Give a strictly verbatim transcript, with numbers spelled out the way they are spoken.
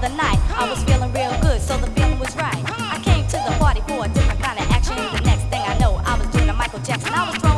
the night. I was feeling real good, so the feeling was right. I came to the party for a different kind of action. The next thing I know, I was doing a Michael Jackson. I was throwing